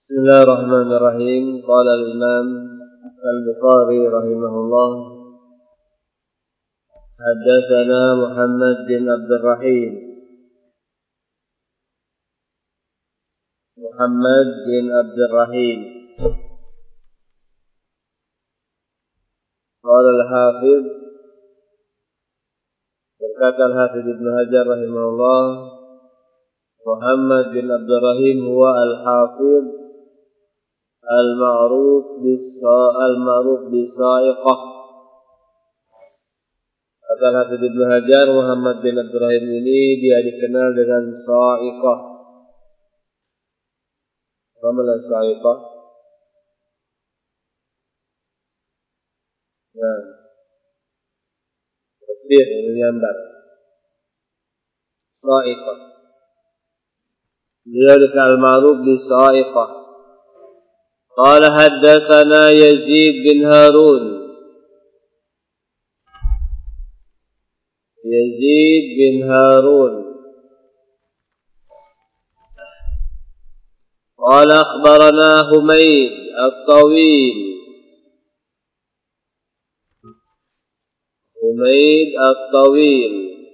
Bismillahirrahmanirrahim. Qala al-Imam Al-Bukhari rahimahullah, haddatsana Muhammad bin Abdul Rahim. Muhammad bin Abdul Rahim. Qala al-Hafiz, berkata al-Hafiz Ibn Hajar rahimahullah, Muhammad bin Abdul Rahim huwa al-Hafiz al-ma'ruf bis-sa'iqah. Kata al-Hafiz Ibn Hajar, Muhammad bin Abdul Rahim ini dia dikenal dengan sa'iqah. Apa maksud sa'iqah? Nah, petir menyambar. Sa'iqah. Dia dikenal al-ma'ruf bis-sa'iqah. قال حدثنا يزيد بن هارون. يزيد بن هارون قال أخبرنا حميد الطويل. حميد الطويل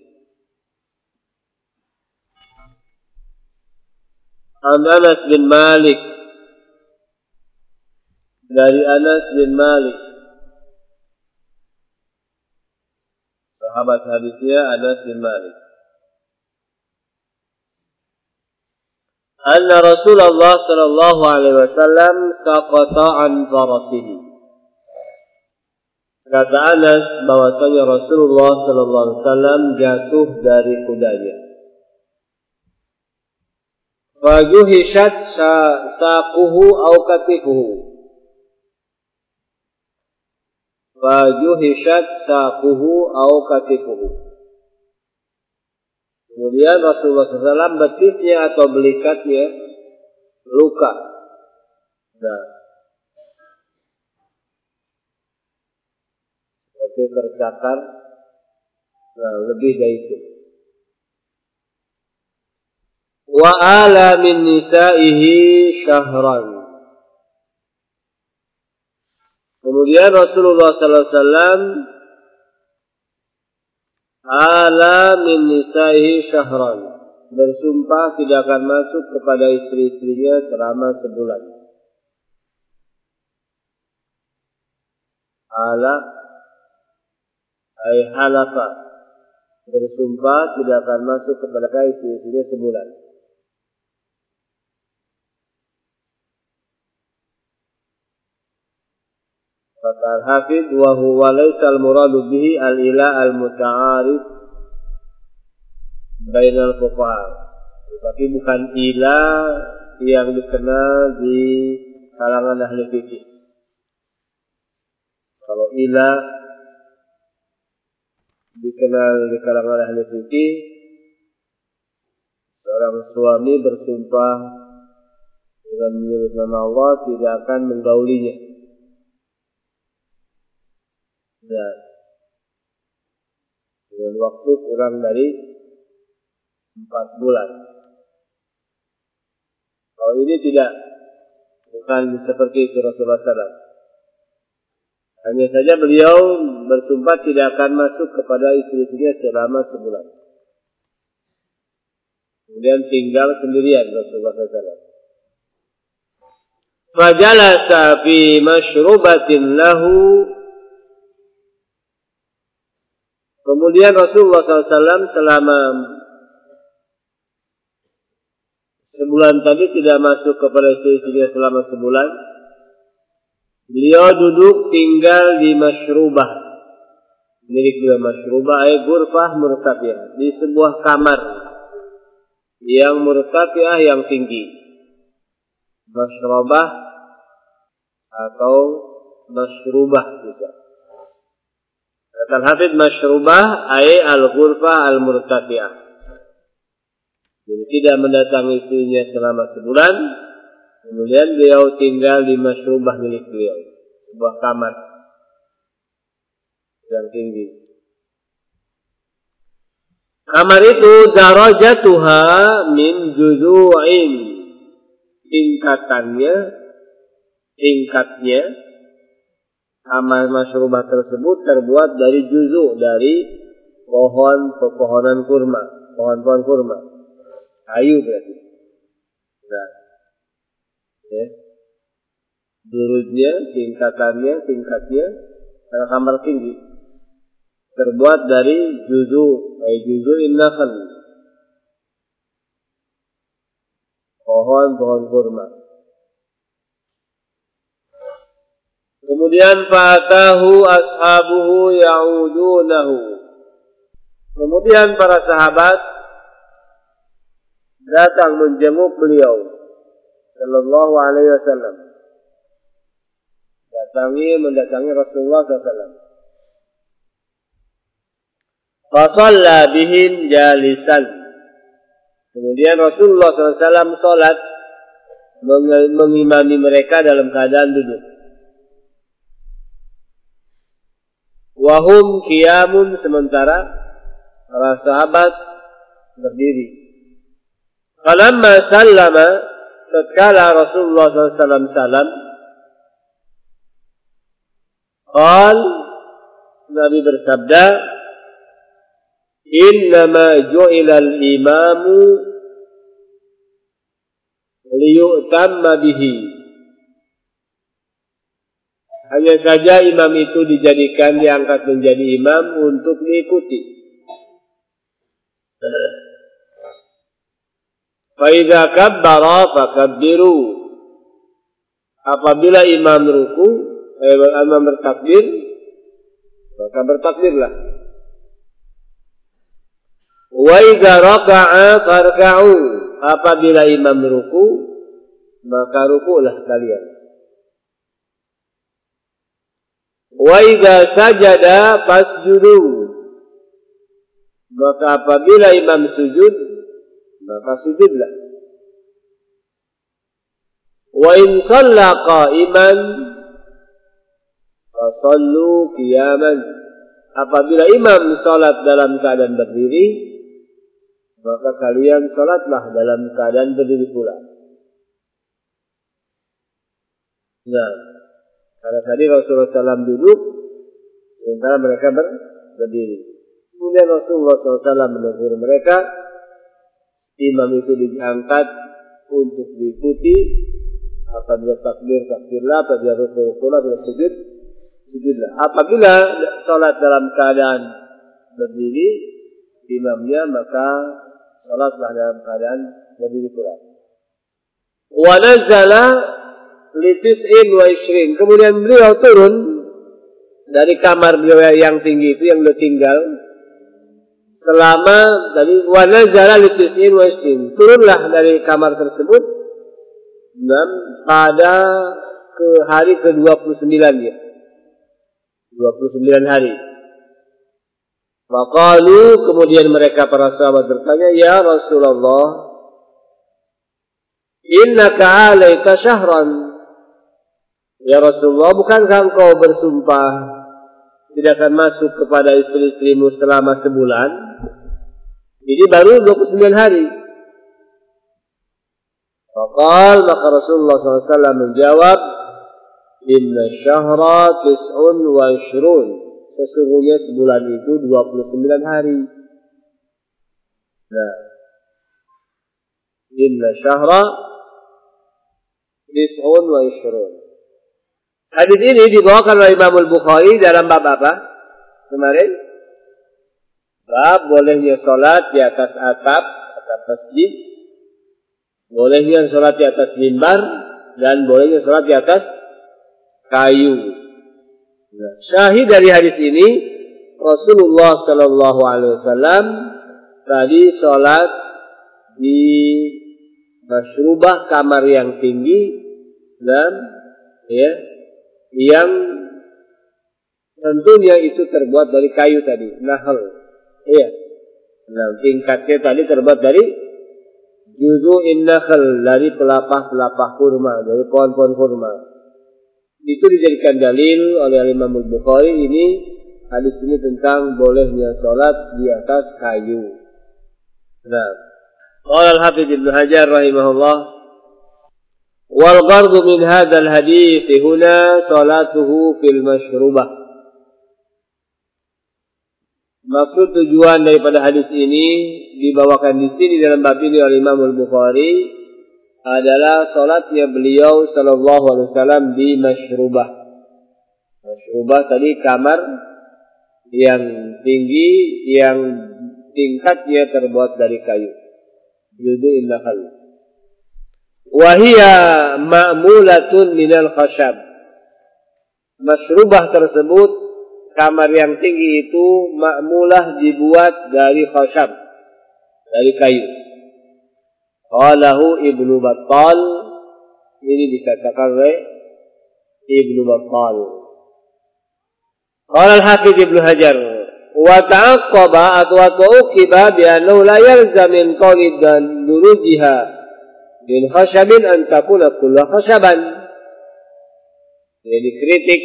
عن أنس بن مالك, dari Anas bin Malik, sahabat hadisnya Anas bin Malik. Anna Rasulullah sallallahu alaihi wasallam saqata an farasihi. Kata Anas bahwasanya Rasulullah sallallahu alaihi wasallam jatuh dari kudanya. Fajuhishat saquhu aw katifuhu. Fajuhishat saquhu aw katifuhu. Kemudian Rasulullah SAW betisnya atau belikatnya luka. Nah, seperti tercakar. Nah, lebih dari itu. Wa ala min nisaihi syahran. Kemudian Rasulullah sallallahu alaihi wasallam ala min nisaihi syahran, bersumpah tidak akan masuk kepada istri-istrinya selama sebulan. Ala ay halafa, bersumpah tidak akan masuk kepada istri-istrinya sebulan. Kata al-Hafidh, wa huwa laysa al-muradu bihi al-ila al-muta'arif bainal fuqaha. Tapi bukan ila yang dikenal di kalangan ahli fikih. Kalau ila dikenal di kalangan ahli fikih, seorang suami bersumpah dengan menyebut nama Allah tidak akan menggaulinya. Dan dengan waktu kurang dari 4 bulan. Kalau ini tidak, bukan seperti itu Rasulullah SAW. Hanya saja beliau bersumpah tidak akan masuk kepada istri-istrinya selama sebulan. Kemudian tinggal sendirian Rasulullah SAW. Fajalasa fi mashrubatin lahu. Kemudian Rasulullah SAW selama sebulan tadi tidak masuk kepada istri-istrinya selama sebulan. Beliau duduk tinggal di masyrubah. Milik beliau masyrubah ay ghurfah murtafi'ah, di sebuah kamar yang murtafi'ah yang tinggi. Masyrubah atau masyrubah juga. Kata al-Hafidh, masyrubah ay al-ghurfah al-murtafi'ah. Jadi tidak mendatangi istrinya selama sebulan. Kemudian beliau tinggal di masyrubah milik beliau, sebuah kamar yang tinggi. Kamar itu darajatuha min juzu'in, tingkatannya, tingkatnya kamar masyrubah tersebut terbuat dari juzu, dari pepohonan kurma, pohon-pohon kurma, kayu berarti. Nah, ya, durujnya, tingkatnya, karena kamar tinggi terbuat dari juzu'in nakhl, pohon kurma. Kemudian fatahu ashabuhu ya'udunahu. Kemudian para sahabat datang menjenguk beliau sallallahu alaihi wasallam. Mendatangi Rasulullah sallallahu alaihi wasallam. Fa shalla bihim jalisan. Kemudian Rasulullah sallallahu alaihi wasallam salat mengimami mereka dalam keadaan duduk. Wahum qiyamun, sementara para sahabat berdiri. Falamma sallama, tatkala Rasulullah SAW salam, qal, Nabi bersabda, innama ju'ilal imamu liyu'tamma bihi. Hanya saja imam itu diangkat menjadi imam untuk diikuti. Fa idza kabbara fakabbiru. Apabila imam bertakbir, maka bertakbirlah. Wa idza raka'a farka'u. Apabila imam ruku, maka rukulah kalian. Wa idza sajada fasjudu. Maka apabila imam sujud, maka sujudlah. Wa in shalla qa'iman fasallu qiyaman. Apabila imam salat dalam keadaan berdiri, maka kalian salatlah dalam keadaan berdiri pula. Nah, karena tadi Rasulullah SAW duduk, sementara mereka berdiri. Kemudian Rasulullah SAW menegur mereka, imam itu diangkat untuk diikuti. Apabila takbirlah, apabila rukulah, apabila sujudlah. Apabila salat dalam keadaan berdiri, imamnya, maka salatlah dalam keadaan berdiri pula. Wa nazala litis'in wa ishrin. Kemudian beliau turun dari kamar beliau yang tinggi itu, yang beliau tinggal selama dari wa nazala litis'in wa ishrin. Turunlah dari kamar tersebut dan pada hari ke-29 ya. 29 hari. Faqalu, kemudian mereka para sahabat bertanya, ya Rasulullah, innaka alaika syahran. Ya Rasulullah, bukankah engkau bersumpah tidak akan masuk kepada istri-istrimu selama sebulan? Ini baru 29 hari. Faqal, maka Rasulullah SAW menjawab, inna syahra tis'un wa ishrun. Sesungguhnya sebulan itu 29 hari. Nah, inna syahra tis'un wa ishrun. Hadis ini dibawakan oleh Imam Al-Bukhari dalam bab apa? Kemarin bab bolehnya sholat di atas atap masjid, bolehnya sholat di atas mimbar, dan bolehnya sholat di atas kayu. Nah, syahid dari hadis ini, Rasulullah Sallallahu Alaihi Wasallam tadi sholat di masyrubah, kamar yang tinggi, dan yang tentunya itu terbuat dari kayu tadi, nahl. Nah, tingkatnya tadi terbuat dari juzu'in nakhl, dari pelepah kurma, dari pohon-pohon kurma. Itu dijadikan dalil oleh Imam Al-Bukhari ini, hadis ini tentang bolehnya sholat di atas kayu. Nah, qala Al-Hafidz Ibnu Hajar rahimahullah, Wal ghardu min hadzal hadits huna salatuhu fil mashrubah. Maksud tujuan daripada hadis ini dibawakan di sini dalam bab ini oleh Imam Al-Bukhari adalah salatnya beliau sallallahu alaihi wasallam di mashrubah. Mashrubah tadi kamar yang tinggi yang tingkatnya terbuat dari kayu. Judu'in nakhal. Wa hiya ma'mulatun minal khashab. Mashrubah tersebut, kamar yang tinggi itu ma'mulah dibuat dari khashab, dari kayu. Qalahu Ibnu Battal, ini dikatakan oleh Ibnu Battal. Qala al-Hafidz Ibnu Hajar wa ta'aqqaba atwa uqiba bi annahu la yalzam min qawli durujiha min khashabin an takuna kullu khashaban. Jadi kritik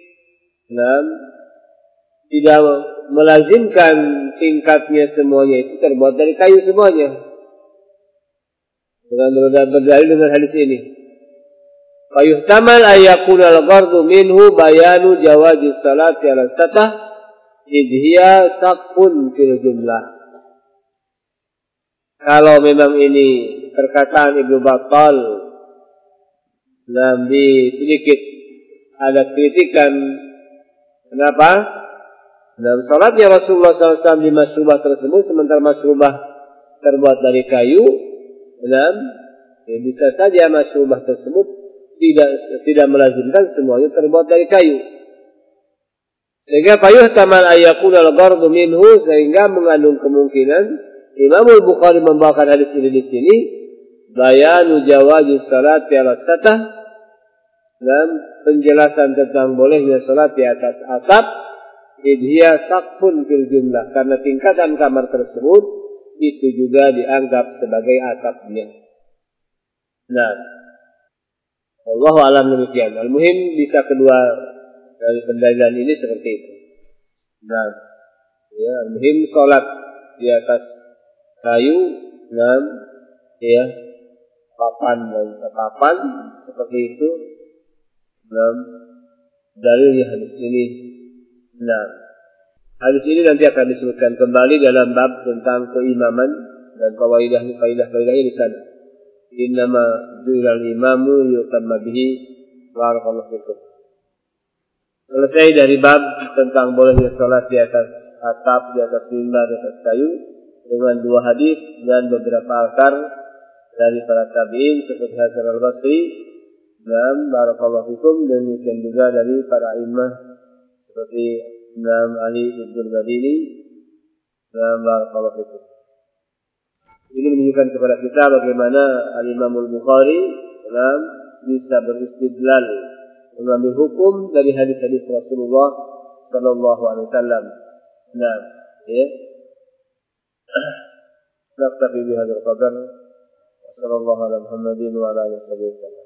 tidak melazimkan tingkatnya semuanya itu terbuat dari kayu semuanya. Dengan berdalil dengan hadis ini. Fayuhtamal ayyakuna al-ghardu minhu bayanu jawazi salati ala satah idhiya saqfun fil jumlah. Kalau memang ini perkataan Ibnu Battal di sedikit ada kritikan, kenapa? Dalam salatnya Rasulullah SAW di masrubah tersebut, sementara masrubah terbuat dari kayu, ya bisa saja masrubah tersebut tidak melazimkan semuanya terbuat dari kayu. Sehingga fayuhtamal ayyakun al-ghardu minhu, sehingga mengandung kemungkinan Imam Al-Bukhari membawakan hadis ini di sini bayanu jawazi salati ala satah, dan penjelasan tentang bolehnya salat di atas atap idhiya saqfun fil jumlah, karena tingkatan kamar tersebut itu juga dianggap sebagai atapnya. Wallahu a'lam demikian. Al-muhim bisa kedua dari pendalilan ini seperti itu. Al-muhim salat di atas kayu, papan dan papan seperti itu. Dalilnya hadis ini. Hadis ini nanti akan disebutkan kembali dalam bab tentang keimaman dan kaidah-kaidahnya di sana. Innama ju'ilal imamu yutamma bihi. Barakallahu fikum. Selesai dari bab tentang bolehnya salat di atas atap, di atas mimbar, di atas kayu, dengan dua hadis dan beberapa asar dari para tabi'in seperti Hasan al-Basri dan barakallahu fikum, demikian juga dari para imam seperti Imam Ali bin Madini dan barakallahu fikum. Ini menunjukkan kepada kita bagaimana Al-Imam Al-Bukhari bisa beristidlal, mengambil hukum dari hadis-hadis Rasulullah sallallahu alaihi wasallam. Naktafi bihadzal qadar. Sallallahu ala Muhammadin wa ala alihi wasallam.